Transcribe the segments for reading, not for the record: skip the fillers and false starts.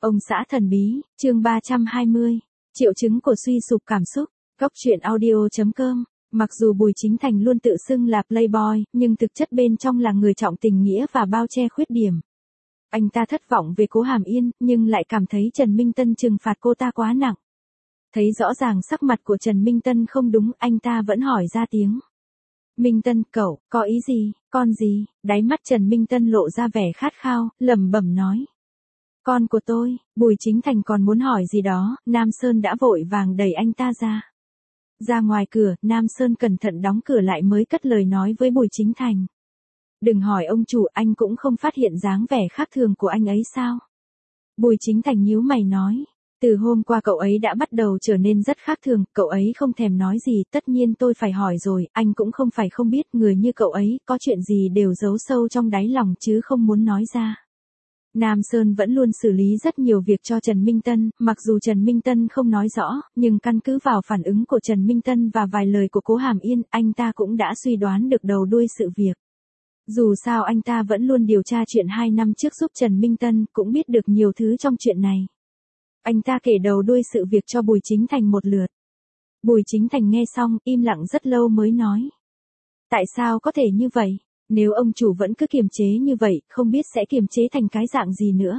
Ông xã thần bí, chương 320, triệu chứng của suy sụp cảm xúc, góc truyện audio.com. Mặc dù Bùi Chính Thành luôn tự xưng là playboy, nhưng thực chất bên trong là người trọng tình nghĩa và bao che khuyết điểm. Anh ta thất vọng về Cố Hàm Yên, nhưng lại cảm thấy Trần Minh Tân trừng phạt cô ta quá nặng. Thấy rõ ràng sắc mặt của Trần Minh Tân không đúng, anh ta vẫn hỏi ra tiếng. Minh Tân, cậu, có ý gì, con gì? Đáy mắt Trần Minh Tân lộ ra vẻ khát khao, lẩm bẩm nói. Con của tôi. Bùi Chính Thành còn muốn hỏi gì đó, Nam Sơn đã vội vàng đẩy anh ta ra. Ra ngoài cửa, Nam Sơn cẩn thận đóng cửa lại mới cất lời nói với Bùi Chính Thành. Đừng hỏi ông chủ, anh cũng không phát hiện dáng vẻ khác thường của anh ấy sao? Bùi Chính Thành nhíu mày nói. Từ hôm qua cậu ấy đã bắt đầu trở nên rất khác thường, cậu ấy không thèm nói gì, tất nhiên tôi phải hỏi rồi, anh cũng không phải không biết, người như cậu ấy, có chuyện gì đều giấu sâu trong đáy lòng chứ không muốn nói ra. Nam Sơn vẫn luôn xử lý rất nhiều việc cho Trần Minh Tân, mặc dù Trần Minh Tân không nói rõ, nhưng căn cứ vào phản ứng của Trần Minh Tân và vài lời của Cố Hàm Yên, anh ta cũng đã suy đoán được đầu đuôi sự việc. Dù sao anh ta vẫn luôn điều tra chuyện 2 năm trước giúp Trần Minh Tân, cũng biết được nhiều thứ trong chuyện này. Anh ta kể đầu đuôi sự việc cho Bùi Chính Thành một lượt. Bùi Chính Thành nghe xong, im lặng rất lâu mới nói. Tại sao có thể như vậy? Nếu ông chủ vẫn cứ kiềm chế như vậy, không biết sẽ kiềm chế thành cái dạng gì nữa.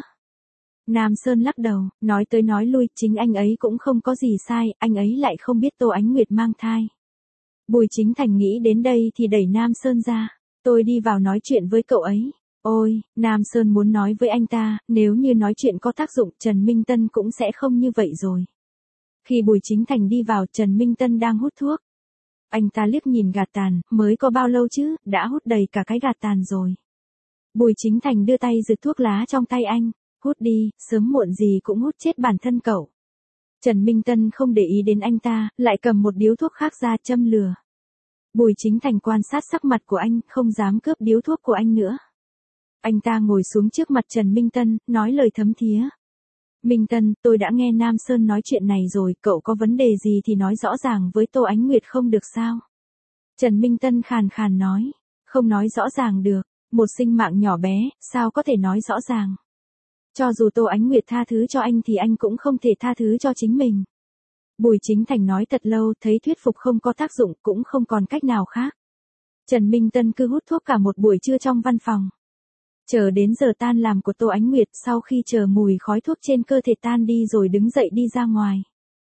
Nam Sơn lắc đầu, nói tới nói lui, chính anh ấy cũng không có gì sai, anh ấy lại không biết Tô Ánh Nguyệt mang thai. Bùi Chính Thành nghĩ đến đây thì đẩy Nam Sơn ra. Tôi đi vào nói chuyện với cậu ấy. Ôi, Nam Sơn muốn nói với anh ta, nếu như nói chuyện có tác dụng, Trần Minh Tân cũng sẽ không như vậy rồi. Khi Bùi Chính Thành đi vào, Trần Minh Tân đang hút thuốc. Anh ta liếc nhìn gạt tàn, mới có bao lâu chứ, đã hút đầy cả cái gạt tàn rồi. Bùi Chính Thành đưa tay giật thuốc lá trong tay anh, hút đi, sớm muộn gì cũng hút chết bản thân cậu. Trần Minh Tân không để ý đến anh ta, lại cầm một điếu thuốc khác ra châm lửa. Bùi Chính Thành quan sát sắc mặt của anh, không dám cướp điếu thuốc của anh nữa. Anh ta ngồi xuống trước mặt Trần Minh Tân, nói lời thấm thía. Minh Tân, tôi đã nghe Nam Sơn nói chuyện này rồi, cậu có vấn đề gì thì nói rõ ràng với Tô Ánh Nguyệt không được sao? Trần Minh Tân khàn khàn nói, không nói rõ ràng được, một sinh mạng nhỏ bé, sao có thể nói rõ ràng? Cho dù Tô Ánh Nguyệt tha thứ cho anh thì anh cũng không thể tha thứ cho chính mình. Bùi Chính Thành nói thật lâu, thấy thuyết phục không có tác dụng, cũng không còn cách nào khác. Trần Minh Tân cứ hút thuốc cả một buổi trưa trong văn phòng. Chờ đến giờ tan làm của Tô Ánh Nguyệt, sau khi chờ mùi khói thuốc trên cơ thể tan đi rồi đứng dậy đi ra ngoài.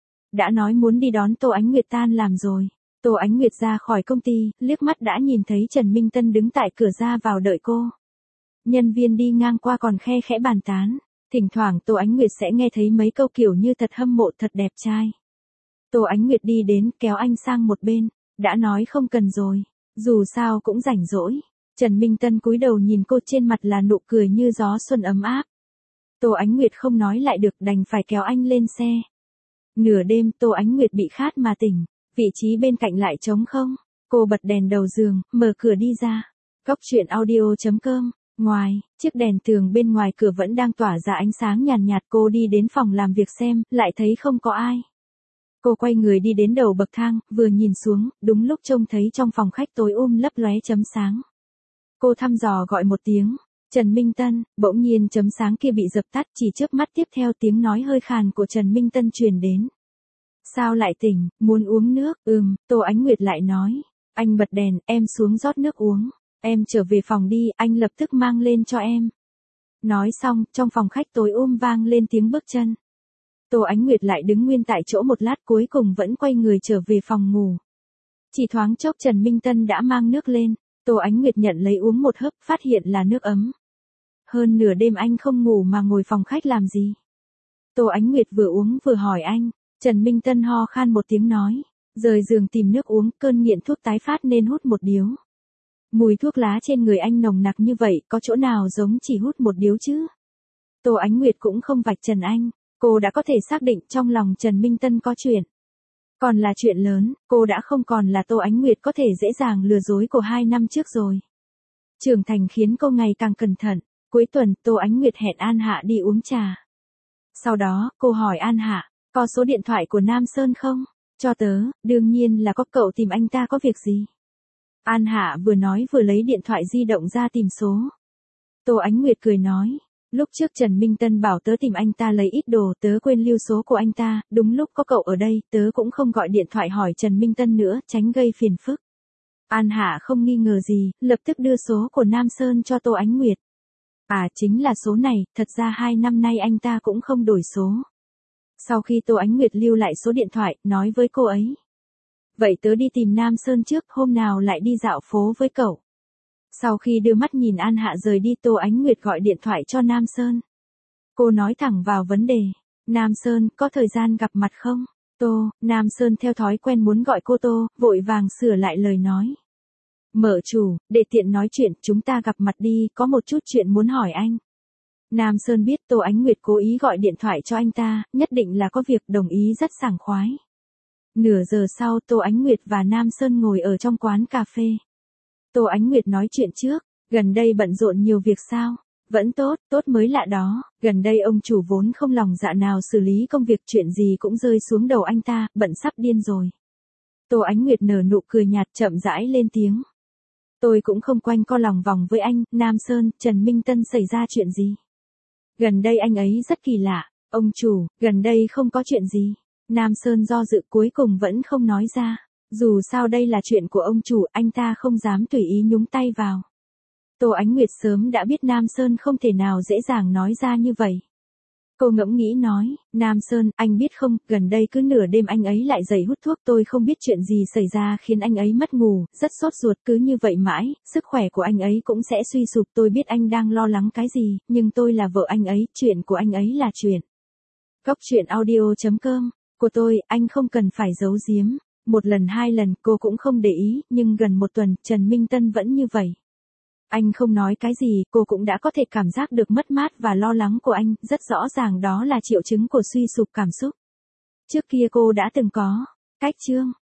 Đã nói muốn đi đón Tô Ánh Nguyệt tan làm rồi. Tô Ánh Nguyệt ra khỏi công ty, liếc mắt đã nhìn thấy Trần Minh Tân đứng tại cửa ra vào đợi cô. Nhân viên đi ngang qua còn khe khẽ bàn tán. Thỉnh thoảng Tô Ánh Nguyệt sẽ nghe thấy mấy câu kiểu như thật hâm mộ, thật đẹp trai. Tô Ánh Nguyệt đi đến, kéo anh sang một bên. Đã nói không cần rồi. Dù sao cũng rảnh rỗi. Trần Minh Tân cúi đầu nhìn cô, trên mặt là nụ cười như gió xuân ấm áp. Tô Ánh Nguyệt không nói lại được, đành phải kéo anh lên xe. Nửa đêm, Tô Ánh Nguyệt bị khát mà tỉnh, vị trí bên cạnh lại trống không. Cô bật đèn đầu giường, mở cửa đi ra. Góc truyện audio.com. Ngoài, chiếc đèn tường bên ngoài cửa vẫn đang tỏa ra ánh sáng nhàn nhạt, cô đi đến phòng làm việc xem, lại thấy không có ai. Cô quay người đi đến đầu bậc thang, vừa nhìn xuống, đúng lúc trông thấy trong phòng khách tối lấp lóe chấm sáng. Cô thăm dò gọi một tiếng, Trần Minh Tân, bỗng nhiên chấm sáng kia bị dập tắt, chỉ chớp mắt tiếp theo tiếng nói hơi khàn của Trần Minh Tân truyền đến. Sao lại tỉnh, muốn uống nước? Tô Ánh Nguyệt lại nói. Anh bật đèn, em xuống rót nước uống. Em trở về phòng đi, anh lập tức mang lên cho em. Nói xong, trong phòng khách tối vang lên tiếng bước chân. Tô Ánh Nguyệt lại đứng nguyên tại chỗ một lát, cuối cùng vẫn quay người trở về phòng ngủ. Chỉ thoáng chốc Trần Minh Tân đã mang nước lên. Tô Ánh Nguyệt nhận lấy uống một hớp, phát hiện là nước ấm. Hơn nửa đêm anh không ngủ mà ngồi phòng khách làm gì? Tô Ánh Nguyệt vừa uống vừa hỏi anh. Trần Minh Tân ho khan một tiếng nói. Rời giường tìm nước uống, cơn nghiện thuốc tái phát nên hút một điếu. Mùi thuốc lá trên người anh nồng nặc như vậy, có chỗ nào giống chỉ hút một điếu chứ? Tô Ánh Nguyệt cũng không vạch trần anh. Cô đã có thể xác định trong lòng Trần Minh Tân có chuyện. Còn là chuyện lớn, cô đã không còn là Tô Ánh Nguyệt có thể dễ dàng lừa dối của 2 năm trước rồi. Trưởng thành khiến cô ngày càng cẩn thận. Cuối tuần, Tô Ánh Nguyệt hẹn An Hạ đi uống trà. Sau đó, cô hỏi An Hạ, có số điện thoại của Nam Sơn không? Cho tớ, đương nhiên là có, cậu tìm anh ta có việc gì? An Hạ vừa nói vừa lấy điện thoại di động ra tìm số. Tô Ánh Nguyệt cười nói, Lúc trước Trần Minh Tân bảo tớ tìm anh ta lấy ít đồ, tớ quên lưu số của anh ta, đúng lúc có cậu ở đây, tớ cũng không gọi điện thoại hỏi Trần Minh Tân nữa, tránh gây phiền phức. An Hạ không nghi ngờ gì, lập tức đưa số của Nam Sơn cho Tô Ánh Nguyệt. À chính là số này, thật ra 2 năm nay anh ta cũng không đổi số. Sau khi Tô Ánh Nguyệt lưu lại số điện thoại, nói với cô ấy. Vậy tớ đi tìm Nam Sơn trước, hôm nào lại đi dạo phố với cậu. Sau khi đưa mắt nhìn An Hạ rời đi, Tô Ánh Nguyệt gọi điện thoại cho Nam Sơn. Cô nói thẳng vào vấn đề. Nam Sơn, có thời gian gặp mặt không? Nam Sơn theo thói quen muốn gọi cô Tô, vội vàng sửa lại lời nói. Mở chủ, để tiện nói chuyện, chúng ta gặp mặt đi, có một chút chuyện muốn hỏi anh. Nam Sơn biết Tô Ánh Nguyệt cố ý gọi điện thoại cho anh ta, nhất định là có việc, đồng ý rất sảng khoái. Nửa giờ sau, Tô Ánh Nguyệt và Nam Sơn ngồi ở trong quán cà phê. Tô Ánh Nguyệt nói chuyện trước, gần đây bận rộn nhiều việc sao? Vẫn tốt, tốt mới lạ đó, gần đây ông chủ vốn không lòng dạ nào xử lý công việc, chuyện gì cũng rơi xuống đầu anh ta, bận sắp điên rồi. Tô Ánh Nguyệt nở nụ cười nhạt, chậm rãi lên tiếng. Tôi cũng không quanh co lòng vòng với anh, Nam Sơn, Trần Minh Tân xảy ra chuyện gì? Gần đây anh ấy rất kỳ lạ, ông chủ, gần đây không có chuyện gì. Nam Sơn do dự cuối cùng vẫn không nói ra. Dù sao đây là chuyện của ông chủ, anh ta không dám tùy ý nhúng tay vào. Tô Ánh Nguyệt sớm đã biết Nam Sơn không thể nào dễ dàng nói ra như vậy. Cô ngẫm nghĩ nói, Nam Sơn, anh biết không, gần đây cứ nửa đêm anh ấy lại dậy hút thuốc, tôi không biết chuyện gì xảy ra khiến anh ấy mất ngủ, rất sốt ruột, cứ như vậy mãi, sức khỏe của anh ấy cũng sẽ suy sụp, tôi biết anh đang lo lắng cái gì, nhưng tôi là vợ anh ấy, chuyện của anh ấy là chuyện. Góc truyện audio.com, của tôi, anh không cần phải giấu giếm. Một lần 2 lần cô cũng không để ý, nhưng gần 1 tuần, Trần Minh Tân vẫn như vậy. Anh không nói cái gì, cô cũng đã có thể cảm giác được mất mát và lo lắng của anh, rất rõ ràng đó là triệu chứng của suy sụp cảm xúc. Trước kia cô đã từng có. Cách chương